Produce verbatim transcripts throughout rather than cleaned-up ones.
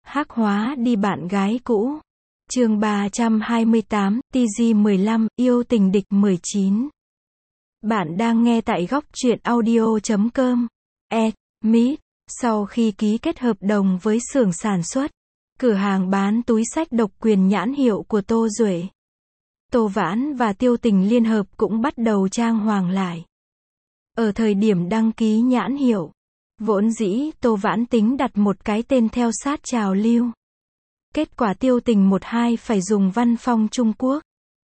Hắc hóa đi bạn gái cũ. Chương ba trăm hai mươi tám, T G mười lăm, yêu tình địch mười chín. Bạn đang nghe tại góc truyện audio chấm com. E. Meet. Sau khi ký kết hợp đồng với xưởng sản xuất, cửa hàng bán túi xách độc quyền nhãn hiệu của Tô Duệ, Tô Vãn và Tiêu Tình liên hợp cũng bắt đầu trang hoàng lại. Ở thời điểm đăng ký nhãn hiệu, vốn dĩ Tô Vãn tính đặt một cái tên theo sát trào lưu. Kết quả Tiêu Tình một hai phải dùng văn phong Trung Quốc.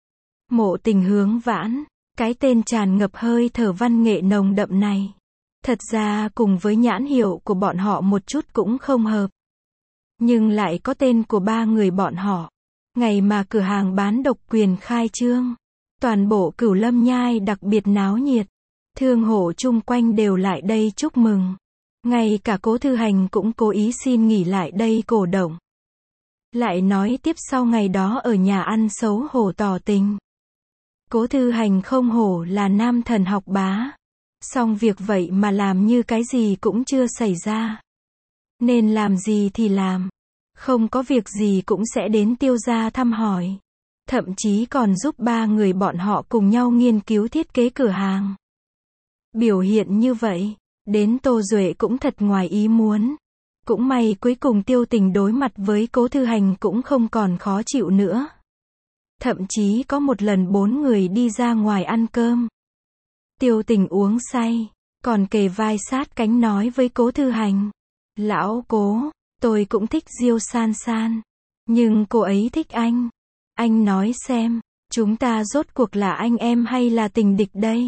Mộ Tình hướng Vãn, cái tên tràn ngập hơi thở văn nghệ nồng đậm này, thật ra cùng với nhãn hiệu của bọn họ một chút cũng không hợp. Nhưng lại có tên của ba người bọn họ. Ngày mà cửa hàng bán độc quyền khai trương, toàn bộ Cửu Lâm Nhai đặc biệt náo nhiệt. Thương hộ chung quanh đều lại đây chúc mừng. Ngay cả Cố Thư Hành cũng cố ý xin nghỉ lại đây cổ động. Lại nói tiếp sau ngày đó ở nhà ăn xấu hổ tỏ tình. Cố Thư Hành không hổ là nam thần học bá. Xong việc vậy mà làm như cái gì cũng chưa xảy ra. Nên làm gì thì làm. Không có việc gì cũng sẽ đến Tiêu gia thăm hỏi. Thậm chí còn giúp ba người bọn họ cùng nhau nghiên cứu thiết kế cửa hàng. Biểu hiện như vậy, đến Tô Duệ cũng thật ngoài ý muốn. Cũng may cuối cùng Tiêu Tình đối mặt với Cố Thư Hành cũng không còn khó chịu nữa. Thậm chí có một lần bốn người đi ra ngoài ăn cơm. Tiêu Tình uống say, còn kề vai sát cánh nói với Cố Thư Hành. Lão Cố, tôi cũng thích Diêu San San. Nhưng cô ấy thích anh. Anh nói xem, chúng ta rốt cuộc là anh em hay là tình địch đây?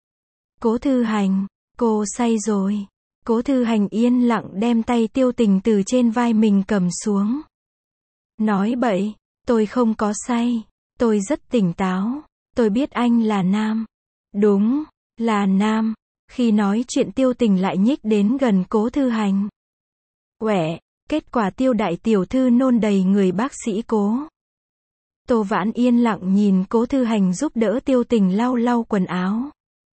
Cố Thư Hành, cô say rồi. Cố Thư Hành yên lặng đem tay Tiêu Tình từ trên vai mình cầm xuống. Nói bậy, tôi không có say. Tôi rất tỉnh táo. Tôi biết anh là nam. Đúng, là nam. Khi nói chuyện Tiêu Tình lại nhích đến gần Cố Thư Hành. Uể, kết quả Tiêu đại tiểu thư nôn đầy người bác sĩ Cố. Tô Vãn yên lặng nhìn Cố Thư Hành giúp đỡ Tiêu Tình lau lau quần áo.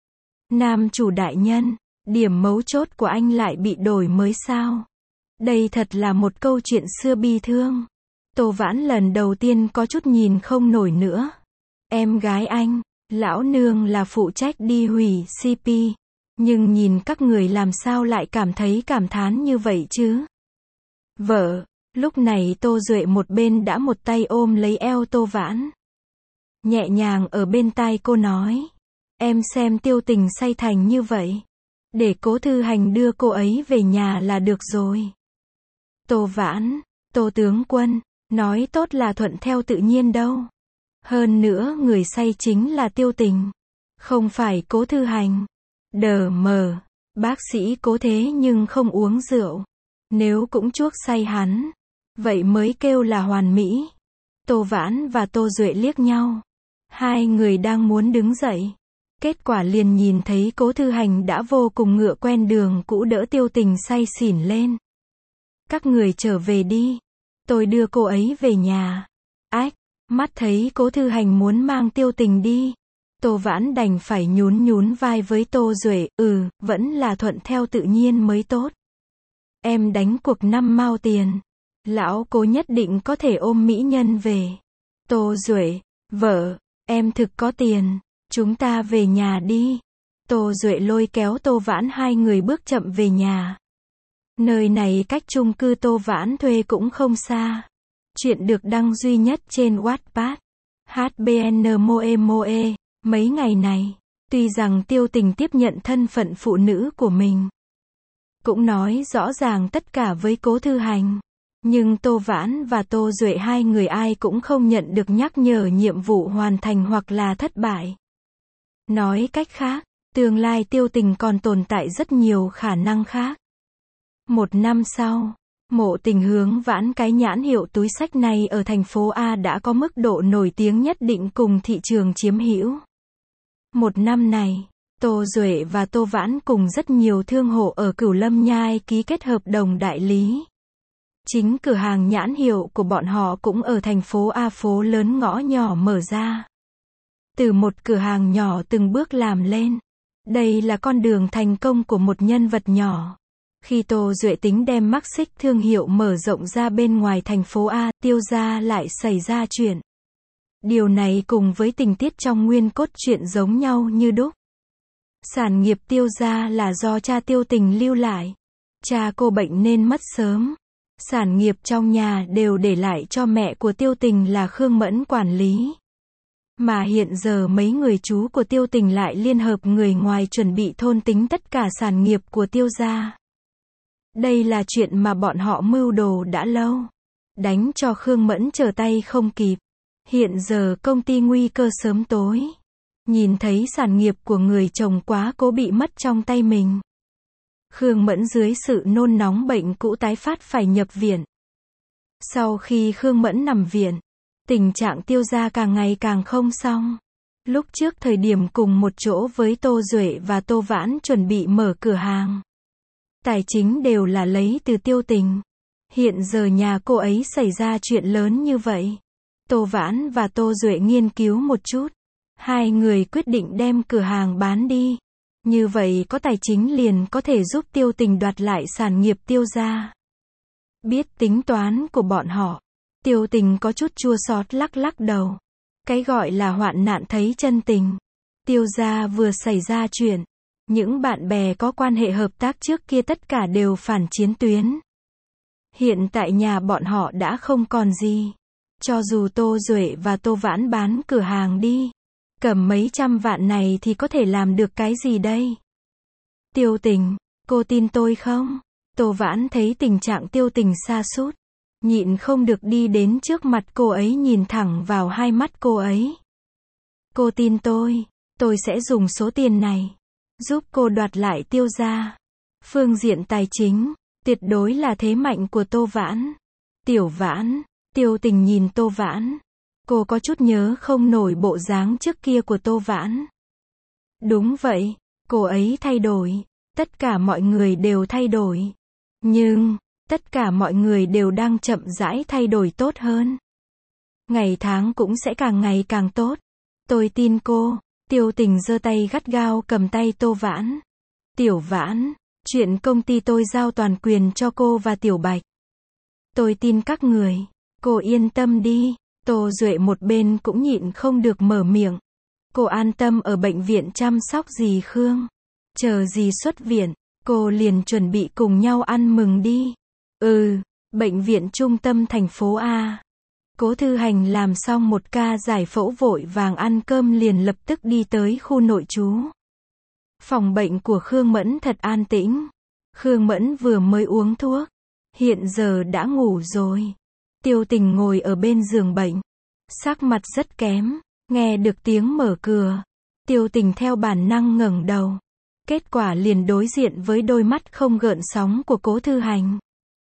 Nam chủ đại nhân, điểm mấu chốt của anh lại bị đổi mới sao? Đây thật là một câu chuyện xưa bi thương. Tô Vãn lần đầu tiên có chút nhìn không nổi nữa. Em gái anh, lão nương là phụ trách đi hủy C P. Nhưng nhìn các người làm sao lại cảm thấy cảm thán như vậy chứ? Vợ, lúc này Tô Duệ một bên đã một tay ôm lấy eo Tô Vãn. Nhẹ nhàng ở bên tai cô nói. Em xem Tiêu Tình say thành như vậy. Để Cố Thư Hành đưa cô ấy về nhà là được rồi. Tô Vãn, Tô tướng quân, nói tốt là thuận theo tự nhiên đâu. Hơn nữa người say chính là Tiêu Tình. Không phải Cố Thư Hành. Đờ mờ, bác sĩ Cố thế nhưng không uống rượu. Nếu cũng chuốc say hắn, vậy mới kêu là hoàn mỹ. Tô Vãn và Tô Duệ liếc nhau. Hai người đang muốn đứng dậy. Kết quả liền nhìn thấy Cố Thư Hành đã vô cùng ngựa quen đường cũ đỡ Tiêu Tình say xỉn lên. Các người trở về đi. Tôi đưa cô ấy về nhà. Ách, mắt thấy Cố Thư Hành muốn mang Tiêu Tình đi. Tô Vãn đành phải nhún nhún vai với Tô Duệ. Ừ, vẫn là thuận theo tự nhiên mới tốt. Em đánh cuộc năm mao tiền. Lão Cố nhất định có thể ôm mỹ nhân về. Tô Duệ, vợ, em thực có tiền. Chúng ta về nhà đi. Tô Duệ lôi kéo Tô Vãn hai người bước chậm về nhà. Nơi này cách chung cư Tô Vãn thuê cũng không xa. Chuyện được đăng duy nhất trên Wattpad. hát bê en Moe Moe. Mấy ngày này, tuy rằng Tiêu Tình tiếp nhận thân phận phụ nữ của mình, cũng nói rõ ràng tất cả với Cố Thư Hành. Nhưng Tô Vãn và Tô Duệ hai người ai cũng không nhận được nhắc nhở nhiệm vụ hoàn thành hoặc là thất bại. Nói cách khác, tương lai Tiêu Tình còn tồn tại rất nhiều khả năng khác. Một năm sau, Mộ Tình hướng Vãn cái nhãn hiệu túi xách này ở thành phố A đã có mức độ nổi tiếng nhất định cùng thị trường chiếm hữu. Một năm này, Tô Duệ và Tô Vãn cùng rất nhiều thương hộ ở Cửu Lâm Nhai ký kết hợp đồng đại lý. Chính cửa hàng nhãn hiệu của bọn họ cũng ở thành phố A phố lớn ngõ nhỏ mở ra. Từ một cửa hàng nhỏ từng bước làm lên. Đây là con đường thành công của một nhân vật nhỏ. Khi Tô Duệ tính đem mắc xích thương hiệu mở rộng ra bên ngoài thành phố A, Tiêu gia lại xảy ra chuyện. Điều này cùng với tình tiết trong nguyên cốt truyện giống nhau như đúc. Sản nghiệp Tiêu gia là do cha Tiêu Tình lưu lại. Cha cô bệnh nên mất sớm. Sản nghiệp trong nhà đều để lại cho mẹ của Tiêu Tình là Khương Mẫn quản lý. Mà hiện giờ mấy người chú của Tiêu Tình lại liên hợp người ngoài chuẩn bị thôn tính tất cả sản nghiệp của Tiêu gia. Đây là chuyện mà bọn họ mưu đồ đã lâu. Đánh cho Khương Mẫn trở tay không kịp. Hiện giờ công ty nguy cơ sớm tối. Nhìn thấy sản nghiệp của người chồng quá cố bị mất trong tay mình. Khương Mẫn dưới sự nôn nóng bệnh cũ tái phát phải nhập viện. Sau khi Khương Mẫn nằm viện, tình trạng Tiêu gia càng ngày càng không xong. Lúc trước thời điểm cùng một chỗ với Tô Duệ và Tô Vãn chuẩn bị mở cửa hàng. Tài chính đều là lấy từ Tiêu Tình. Hiện giờ nhà cô ấy xảy ra chuyện lớn như vậy. Tô Vãn và Tô Duệ nghiên cứu một chút. Hai người quyết định đem cửa hàng bán đi. Như vậy có tài chính liền có thể giúp Tiêu Tình đoạt lại sản nghiệp Tiêu gia. Biết tính toán của bọn họ, Tiêu Tình có chút chua xót lắc lắc đầu. Cái gọi là hoạn nạn thấy chân tình. Tiêu gia vừa xảy ra chuyện. Những bạn bè có quan hệ hợp tác trước kia tất cả đều phản chiến tuyến. Hiện tại nhà bọn họ đã không còn gì. Cho dù Tô Duệ và Tô Vãn bán cửa hàng đi, cầm mấy trăm vạn này thì có thể làm được cái gì đây? Tiêu Tình, cô tin tôi không? Tô Vãn thấy tình trạng Tiêu Tình sa sút, nhịn không được đi đến trước mặt cô ấy nhìn thẳng vào hai mắt cô ấy. Cô tin tôi, tôi sẽ dùng số tiền này giúp cô đoạt lại Tiêu gia. Phương diện tài chính, tuyệt đối là thế mạnh của Tô Vãn. Tiểu Vãn, Tiêu Tình nhìn Tô Vãn. Cô có chút nhớ không nổi bộ dáng trước kia của Tô Vãn. Đúng vậy, cô ấy thay đổi. Tất cả mọi người đều thay đổi. Nhưng, tất cả mọi người đều đang chậm rãi thay đổi tốt hơn. Ngày tháng cũng sẽ càng ngày càng tốt. Tôi tin cô. Tiêu Tình giơ tay gắt gao cầm tay Tô Vãn. Tiểu Vãn, chuyện công ty tôi giao toàn quyền cho cô và Tiểu Bạch. Tôi tin các người. Cô yên tâm đi. Tô Duệ một bên cũng nhịn không được mở miệng. Cô an tâm ở bệnh viện chăm sóc dì Khương. Chờ dì xuất viện, cô liền chuẩn bị cùng nhau ăn mừng đi. Ừ, bệnh viện trung tâm thành phố A. Cố Thư Hành làm xong một ca giải phẫu vội vàng ăn cơm liền lập tức đi tới khu nội trú. Phòng bệnh của Khương Mẫn thật an tĩnh. Khương Mẫn vừa mới uống thuốc. Hiện giờ đã ngủ rồi. Tiêu Tình ngồi ở bên giường bệnh. Sắc mặt rất kém. Nghe được tiếng mở cửa. Tiêu Tình theo bản năng ngẩng đầu. Kết quả liền đối diện với đôi mắt không gợn sóng của Cố Thư Hành.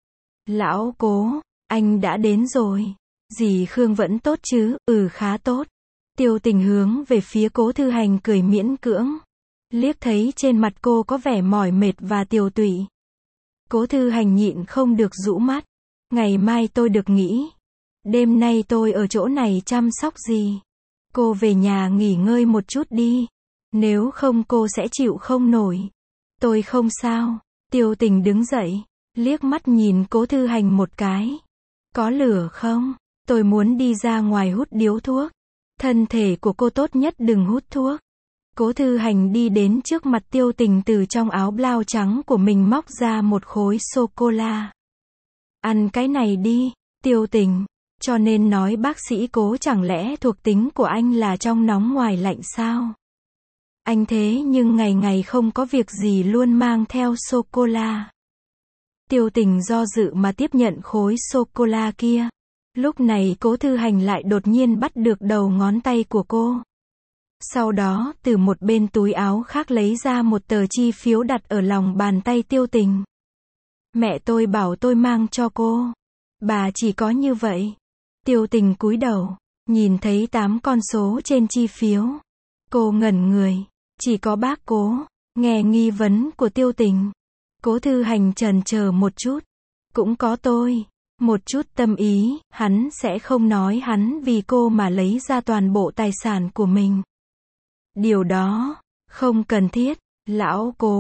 Lão Cố, anh đã đến rồi. Dì Khương vẫn tốt chứ? Ừ, khá tốt. Tiêu Tình hướng về phía Cố Thư Hành cười miễn cưỡng. Liếc thấy trên mặt cô có vẻ mỏi mệt và tiều tụy. Cố Thư Hành nhịn không được rũ mắt. Ngày mai tôi được nghỉ. Đêm nay tôi ở chỗ này chăm sóc dì. Cô về nhà nghỉ ngơi một chút đi. Nếu không cô sẽ chịu không nổi. Tôi không sao. Tiêu Tình đứng dậy. Liếc mắt nhìn Cố Thư Hành một cái. Có lửa không? Tôi muốn đi ra ngoài hút điếu thuốc. Thân thể của cô tốt nhất đừng hút thuốc. Cố Thư Hành đi đến trước mặt Tiêu Tình, từ trong áo blau trắng của mình móc ra một khối sô-cô-la. Ăn cái này đi, Tiêu Tình. Cho nên nói bác sĩ Cố chẳng lẽ thuộc tính của anh là trong nóng ngoài lạnh sao? Anh thế nhưng ngày ngày không có việc gì luôn mang theo sô-cô-la. Tiêu Tình do dự mà tiếp nhận khối sô-cô-la kia. Lúc này Cố Thư Hành lại đột nhiên bắt được đầu ngón tay của cô. Sau đó, từ một bên túi áo khác lấy ra một tờ chi phiếu đặt ở lòng bàn tay Tiêu Tình. Mẹ tôi bảo tôi mang cho cô. Bà chỉ có như vậy. Tiêu Tình cúi đầu, nhìn thấy tám con số trên chi phiếu. Cô ngẩn người. Chỉ có bác Cố. Nghe nghi vấn của Tiêu Tình. Cố Thư Hành chần chờ một chút. Cũng có tôi. Một chút tâm ý, hắn sẽ không nói hắn vì cô mà lấy ra toàn bộ tài sản của mình. Điều đó, không cần thiết. Lão Cố,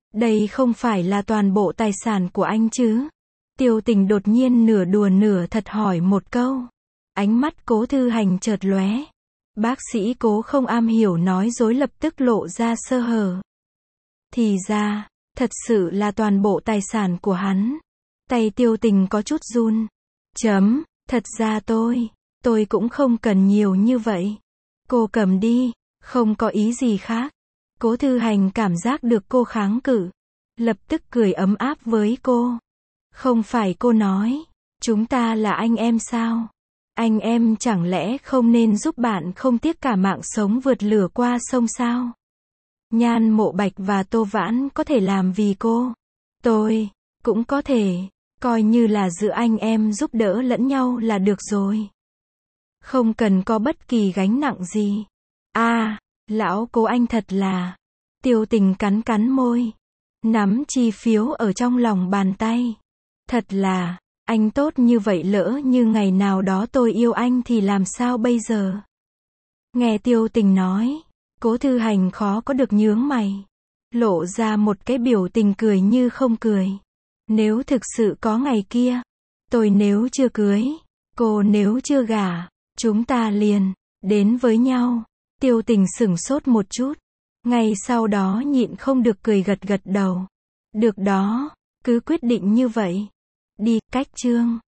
Đây không phải là toàn bộ tài sản của anh chứ? Tiêu Tình đột nhiên nửa đùa nửa thật hỏi một câu. Ánh mắt Cố Thư Hành chợt lóe. Bác sĩ Cố không am hiểu nói dối lập tức lộ ra sơ hở. Thì ra, thật sự là toàn bộ tài sản của hắn. Tay Tiêu Tình có chút run. Chấm, thật ra tôi, tôi cũng không cần nhiều như vậy. Cô cầm đi, không có ý gì khác. Cố Thư Hành cảm giác được cô kháng cự. Lập tức cười ấm áp với cô. Không phải cô nói, chúng ta là anh em sao? Anh em chẳng lẽ không nên giúp bạn không tiếc cả mạng sống vượt lửa qua sông sao? Nhan Mộ Bạch và Tô Vãn có thể làm vì cô. Tôi, cũng có thể, coi như là giữa anh em giúp đỡ lẫn nhau là được rồi. Không cần có bất kỳ gánh nặng gì. À, lão Cố anh thật là. Tiêu Tình cắn cắn môi. Nắm chi phiếu ở trong lòng bàn tay. Thật là, anh tốt như vậy, lỡ như ngày nào đó tôi yêu anh thì làm sao bây giờ? Nghe Tiêu Tình nói, Cố Thư Hành khó có được nhướng mày. Lộ ra một cái biểu tình cười như không cười. Nếu thực sự có ngày kia, tôi nếu chưa cưới, cô nếu chưa gả, chúng ta liền đến với nhau. Tiêu Tình sửng sốt một chút. Ngay sau đó nhịn không được cười gật gật đầu. Được đó, cứ quyết định như vậy. Đi, cách chương.